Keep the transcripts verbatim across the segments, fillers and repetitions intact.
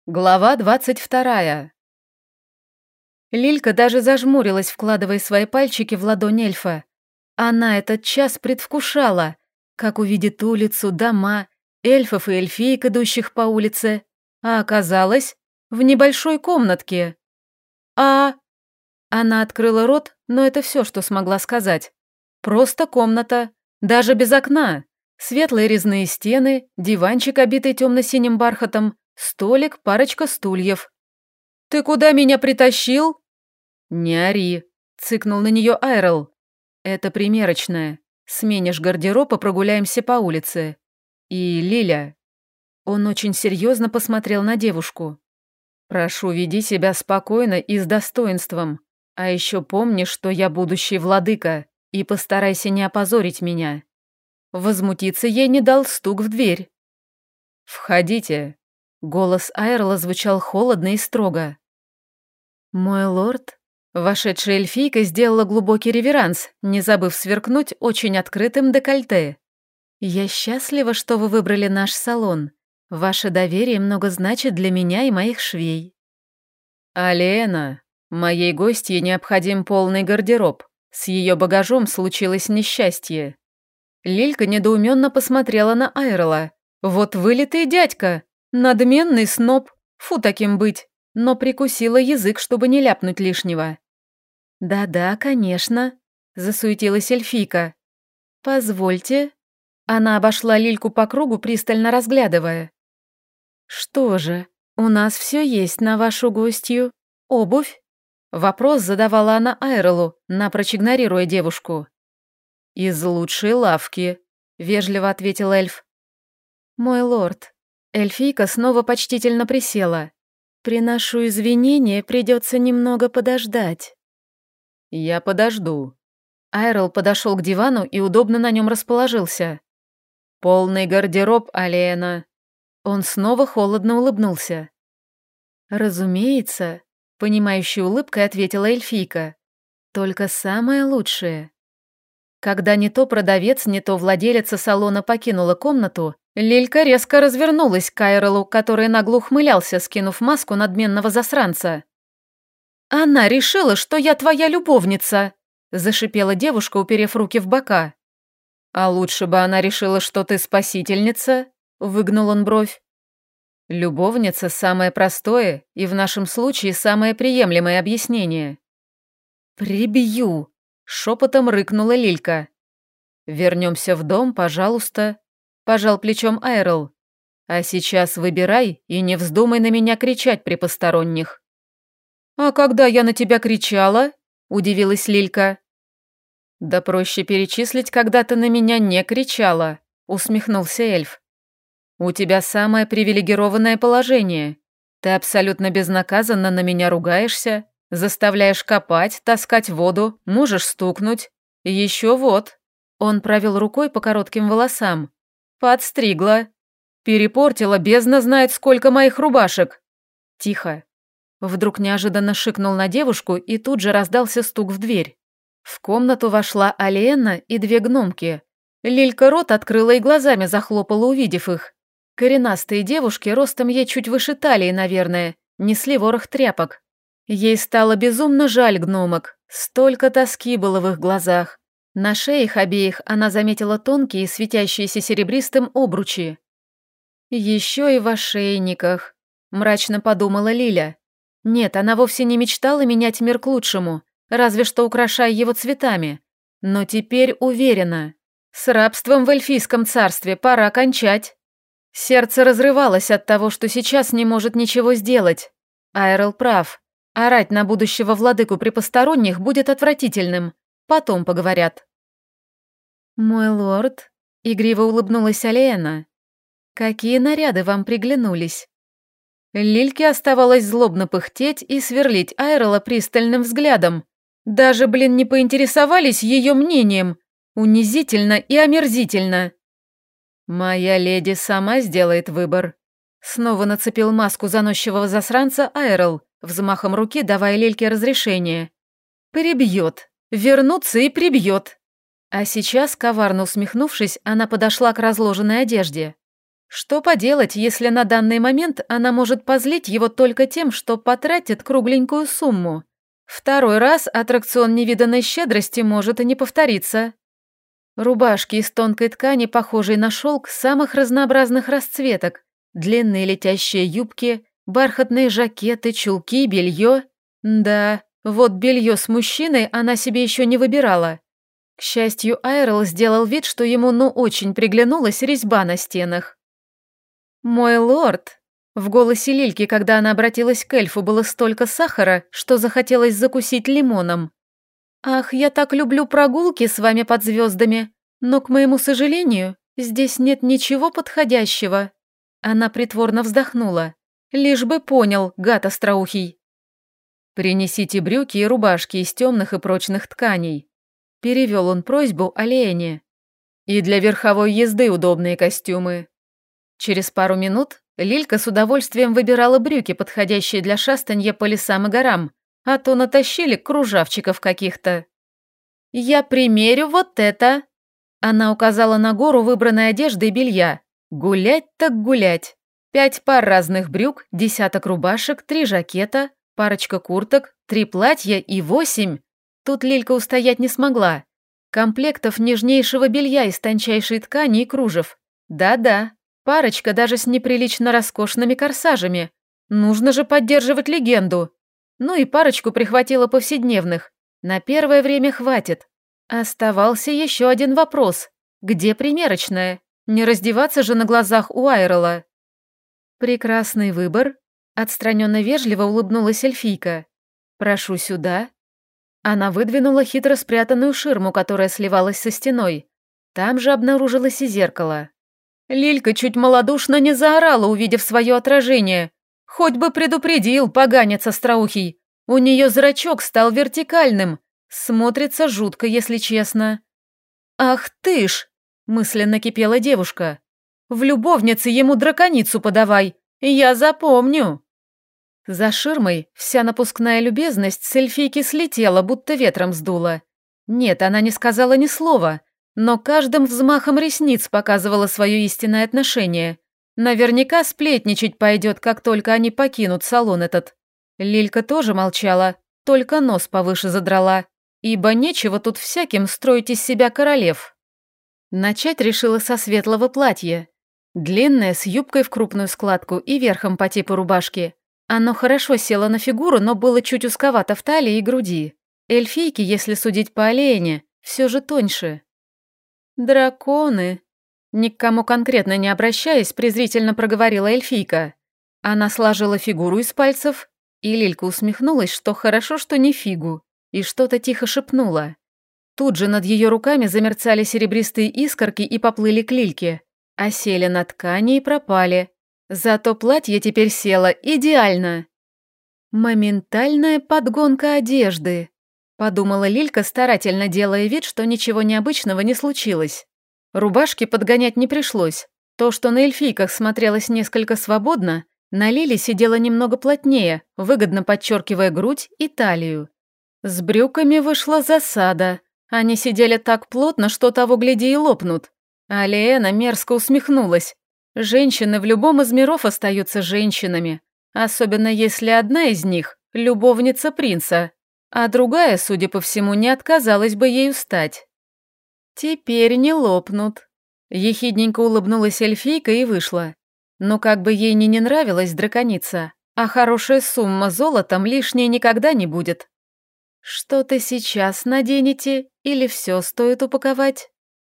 Глава двадцать вторая. Лилька даже зажмурилась, вкладывая свои пальчики в ладонь эльфа. Она этот час предвкушала, как увидит улицу, дома, эльфов и эльфиек, идущих по улице, а оказалось в небольшой комнатке. А... Она открыла рот, но это все, что смогла сказать. Просто комната, даже без окна. Светлые резные стены, диванчик, обитый темно-синим бархатом, столик, парочка стульев. «Ты куда меня притащил?» «Не ори», — цыкнул на нее Айрел. «Это примерочная. Сменишь гардероб и прогуляемся по улице. И Лиля...» Он очень серьезно посмотрел на девушку. «Прошу, веди себя спокойно и с достоинством. А еще помни, что я будущий владыка, и постарайся не опозорить меня». Возмутиться ей не дал стук в дверь. «Входите». Голос Айрла звучал холодно и строго. «Мой лорд?» Вошедшая эльфийка сделала глубокий реверанс, не забыв сверкнуть очень открытым декольте. «Я счастлива, что вы выбрали наш салон. Ваше доверие много значит для меня и моих швей». «Алиэна, моей гостье необходим полный гардероб. С ее багажом случилось несчастье». Лилька недоуменно посмотрела на Айрла. «Вот вылитый дядька! Надменный сноб! Фу таким быть!» Но прикусила язык, чтобы не ляпнуть лишнего. «Да-да, конечно», — засуетилась эльфийка. «Позвольте». Она обошла Лильку по кругу, пристально разглядывая. «Что же, у нас все есть на вашу гостью. Обувь?» Вопрос задавала она Айрелу, напрочь игнорируя девушку. «Из лучшей лавки», — вежливо ответил эльф. «Мой лорд». Эльфийка снова почтительно присела. «Приношу извинения, придется немного подождать». «Я подожду». Айрел подошел к дивану и удобно на нем расположился. «Полный гардероб, Алиэна». Он снова холодно улыбнулся. «Разумеется», — понимающей улыбкой ответила эльфийка. «Только самое лучшее». Когда не то продавец, не то владелица салона покинула комнату, Лилька резко развернулась к Айрелу, который нагло ухмылялся, скинув маску надменного засранца. «Она решила, что я твоя любовница!» – зашипела девушка, уперев руки в бока. «А лучше бы она решила, что ты спасительница?» – выгнул он бровь. «Любовница – самое простое и в нашем случае самое приемлемое объяснение». «Прибью!» – шепотом рыкнула Лилька. «Вернемся в дом, пожалуйста», – пожал плечом Айрел. «А сейчас выбирай и не вздумай на меня кричать при посторонних». «А когда я на тебя кричала?» – удивилась Лилька. «Да проще перечислить, когда ты на меня не кричала», – усмехнулся эльф. «У тебя самое привилегированное положение. Ты абсолютно безнаказанно на меня ругаешься, заставляешь копать, таскать воду, можешь стукнуть. Еще вот». Он провел рукой по коротким волосам. «Подстригла. Перепортила, бездна знает, сколько моих рубашек». «Тихо». Вдруг неожиданно шикнул на девушку, и тут же раздался стук в дверь. В комнату вошла Алиэна и две гномки. Лилька рот открыла и глазами захлопала, увидев их. Коренастые девушки, ростом ей чуть выше талии, наверное, несли ворох тряпок. Ей стало безумно жаль гномок, столько тоски было в их глазах. На шее их обеих она заметила тонкие, светящиеся серебристым обручи. «Еще и в ошейниках», – мрачно подумала Лиля. Нет, она вовсе не мечтала менять мир к лучшему, разве что украшая его цветами. Но теперь уверена, с рабством в эльфийском царстве пора кончать. Сердце разрывалось от того, что сейчас не может ничего сделать. Айрел прав. Орать на будущего владыку при посторонних будет отвратительным. Потом поговорят. «Мой лорд», — игриво улыбнулась Алиэна, — «какие наряды вам приглянулись?» Лильке оставалось злобно пыхтеть и сверлить Айрела пристальным взглядом. Даже, блин, не поинтересовались ее мнением. Унизительно и омерзительно. «Моя леди сама сделает выбор». Снова нацепил маску заносчивого засранца Айрел, взмахом руки давая Лильке разрешение. «Прибьет. Вернуться и прибьет». А сейчас, коварно усмехнувшись, она подошла к разложенной одежде. Что поделать, если на данный момент она может позлить его только тем, что потратит кругленькую сумму? Второй раз аттракцион невиданной щедрости может и не повториться. Рубашки из тонкой ткани, похожей на шелк, самых разнообразных расцветок, длинные летящие юбки, бархатные жакеты, чулки, белье. Да, вот белье с мужчиной она себе еще не выбирала. К счастью, Айрл сделал вид, что ему ну очень приглянулась резьба на стенах. «Мой лорд!» В голосе Лильки, когда она обратилась к эльфу, было столько сахара, что захотелось закусить лимоном. «Ах, я так люблю прогулки с вами под звездами, но, к моему сожалению, здесь нет ничего подходящего». Она притворно вздохнула. «Лишь бы понял, гад остроухий». «Принесите брюки и рубашки из темных и прочных тканей», — перевел он просьбу Олене. «И для верховой езды удобные костюмы». Через пару минут Лилька с удовольствием выбирала брюки, подходящие для шастанья по лесам и горам, а то натащили кружавчиков каких-то. «Я примерю вот это!» Она указала на гору выбранной одежды и белья. «Гулять так гулять! Пять пар разных брюк, десяток рубашек, три жакета, парочка курток, три платья и восемь!» Тут Лилька устоять не смогла. Комплектов нежнейшего белья из тончайшей ткани и кружев. Да-да, парочка даже с неприлично роскошными корсажами. Нужно же поддерживать легенду. Ну и парочку прихватила повседневных. На первое время хватит. Оставался еще один вопрос. Где примерочная? Не раздеваться же на глазах у Айрела. Прекрасный выбор. Отстраненно вежливо улыбнулась эльфийка. Прошу сюда. Она выдвинула хитро спрятанную ширму, которая сливалась со стеной. Там же обнаружилось и зеркало. Лилька чуть малодушно не заорала, увидев свое отражение. Хоть бы предупредил, поганец остроухий. У нее зрачок стал вертикальным. Смотрится жутко, если честно. «Ах ты ж!» – мысленно кипела девушка. «В любовнице ему драконицу подавай, я запомню!» За ширмой вся напускная любезность с эльфийки слетела, будто ветром сдуло. Нет, она не сказала ни слова, но каждым взмахом ресниц показывала свое истинное отношение. Наверняка сплетничать пойдет, как только они покинут салон этот. Лилька тоже молчала, только нос повыше задрала, ибо нечего тут всяким строить из себя королев. Начать решила со светлого платья. Длинное, с юбкой в крупную складку и верхом по типу рубашки. Оно хорошо село на фигуру, но было чуть узковато в талии и груди. Эльфийки, если судить по Олене, все же тоньше. «Драконы!» Ни к кому конкретно не обращаясь, презрительно проговорила эльфийка. Она сложила фигуру из пальцев, и Лилька усмехнулась, что хорошо, что не фигу, и что-то тихо шепнула. Тут же над ее руками замерцали серебристые искорки и поплыли к Лильке, а сели на ткани и пропали. Зато платье теперь село идеально. «Моментальная подгонка одежды», — подумала Лилька, старательно делая вид, что ничего необычного не случилось. Рубашки подгонять не пришлось. То, что на эльфийках смотрелось несколько свободно, на Лиле сидело немного плотнее, выгодно подчеркивая грудь и талию. С брюками вышла засада. Они сидели так плотно, что того гляди и лопнут. А Лиэна мерзко усмехнулась. Женщины в любом из миров остаются женщинами, особенно если одна из них – любовница принца, а другая, судя по всему, не отказалась бы ею стать. «Теперь не лопнут», – ехидненько улыбнулась эльфийка и вышла. Но как бы ей ни не нравилась драконица, а хорошая сумма золотом лишней никогда не будет. «Что-то сейчас наденете или все стоит упаковать?»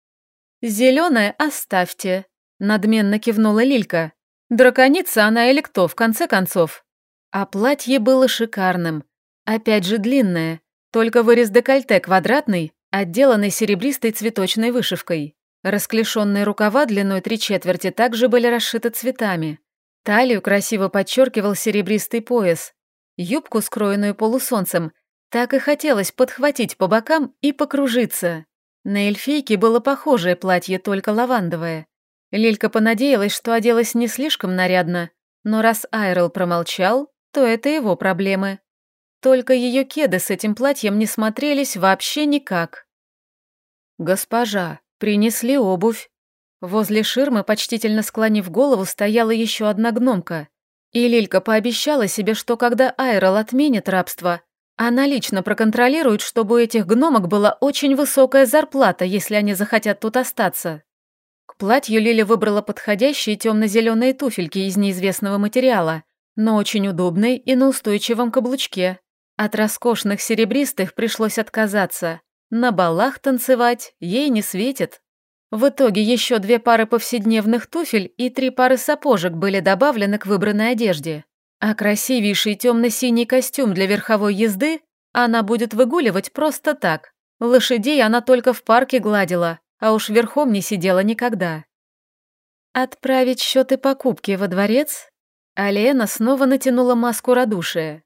«Зеленое оставьте», – надменно кивнула Лилька. «Драконица она или кто, в конце концов?» А платье было шикарным. Опять же длинное, только вырез декольте квадратный, отделанный серебристой цветочной вышивкой. Расклешенные рукава длиной три четверти также были расшиты цветами. Талию красиво подчеркивал серебристый пояс. Юбку, скроенную полусолнцем, так и хотелось подхватить по бокам и покружиться. На эльфийке было похожее платье, только лавандовое. Лилька понадеялась, что оделась не слишком нарядно, но раз Айрел промолчал, то это его проблемы. Только ее кеды с этим платьем не смотрелись вообще никак. «Госпожа, принесли обувь». Возле ширмы, почтительно склонив голову, стояла еще одна гномка. И Лилька пообещала себе, что когда Айрол отменит рабство, она лично проконтролирует, чтобы у этих гномок была очень высокая зарплата, если они захотят тут остаться. К платью Лиля выбрала подходящие темно-зеленые туфельки из неизвестного материала, но очень удобные и на устойчивом каблучке. От роскошных серебристых пришлось отказаться. На балах танцевать ей не светит. В итоге еще две пары повседневных туфель и три пары сапожек были добавлены к выбранной одежде. А красивейший темно-синий костюм для верховой езды она будет выгуливать просто так. Лошадей она только в парке гладила, а уж верхом не сидела никогда. Отправить счеты покупки во дворец? А Лена снова натянула маску радушия.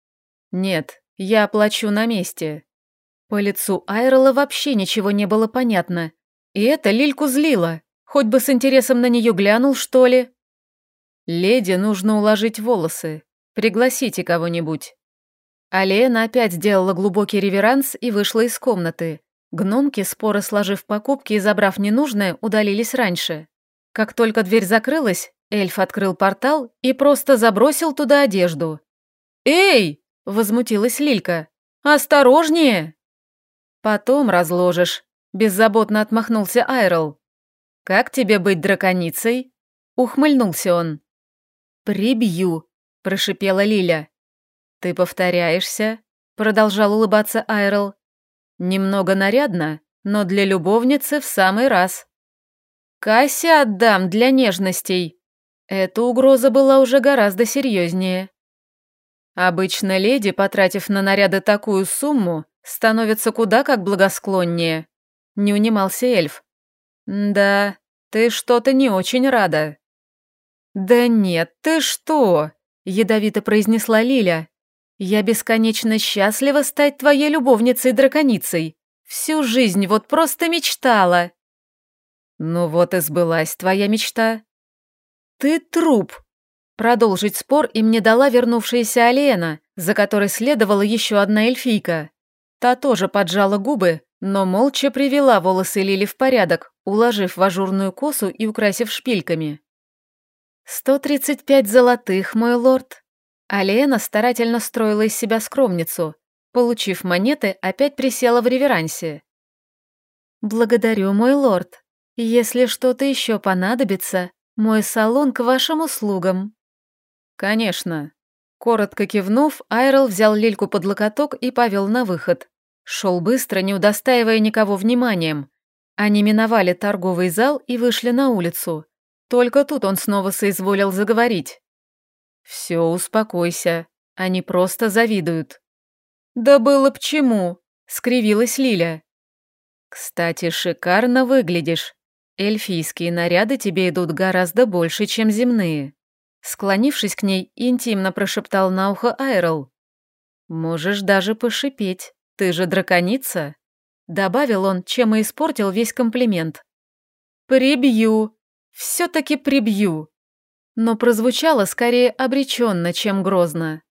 «Нет, я оплачу на месте». По лицу Айрола вообще ничего не было понятно. И это Лильку злило. Хоть бы с интересом на нее глянул, что ли. «Леди нужно уложить волосы. Пригласите кого-нибудь». А Лена опять сделала глубокий реверанс и вышла из комнаты. Гномки, споро сложив покупки и забрав ненужное, удалились раньше. Как только дверь закрылась, эльф открыл портал и просто забросил туда одежду. «Эй!» – возмутилась Лилька. «Осторожнее!» «Потом разложишь», – беззаботно отмахнулся Айрол. «Как тебе быть драконицей?» – ухмыльнулся он. «Прибью», – прошипела Лиля. «Ты повторяешься?» – продолжал улыбаться Айрол. «Немного нарядно, но для любовницы в самый раз». «Касси отдам для нежностей». Эта угроза была уже гораздо серьезнее. Обычно леди, потратив на наряды такую сумму, становится куда как благосклоннее. Не унимался эльф. «Да, ты что-то не очень рада». «Да нет, ты что?» – ядовито произнесла Лиля. «Я бесконечно счастлива стать твоей любовницей-драконицей. Всю жизнь вот просто мечтала». «Ну вот и сбылась твоя мечта». «Ты труп!» Продолжить спор им не дала вернувшаяся Алена, за которой следовала еще одна эльфийка. Та тоже поджала губы, но молча привела волосы Лили в порядок, уложив в ажурную косу и украсив шпильками. «Сто тридцать пять золотых, мой лорд». Алена старательно строила из себя скромницу. Получив монеты, опять присела в реверансе. «Благодарю, мой лорд. Если что-то еще понадобится, мой салон к вашим услугам». «Конечно». Коротко кивнув, Айрол взял Лильку под локоток и повел на выход. Шел быстро, не удостаивая никого вниманием. Они миновали торговый зал и вышли на улицу. Только тут он снова соизволил заговорить. «Все, успокойся. Они просто завидуют». «Да было б чему», — скривилась Лиля. «Кстати, шикарно выглядишь. Эльфийские наряды тебе идут гораздо больше, чем земные». Склонившись к ней, интимно прошептал на ухо Айрол. «Можешь даже пошипеть, ты же драконица», — добавил он, чем и испортил весь комплимент. «Прибью, все-таки прибью», но прозвучало скорее обреченно, чем грозно.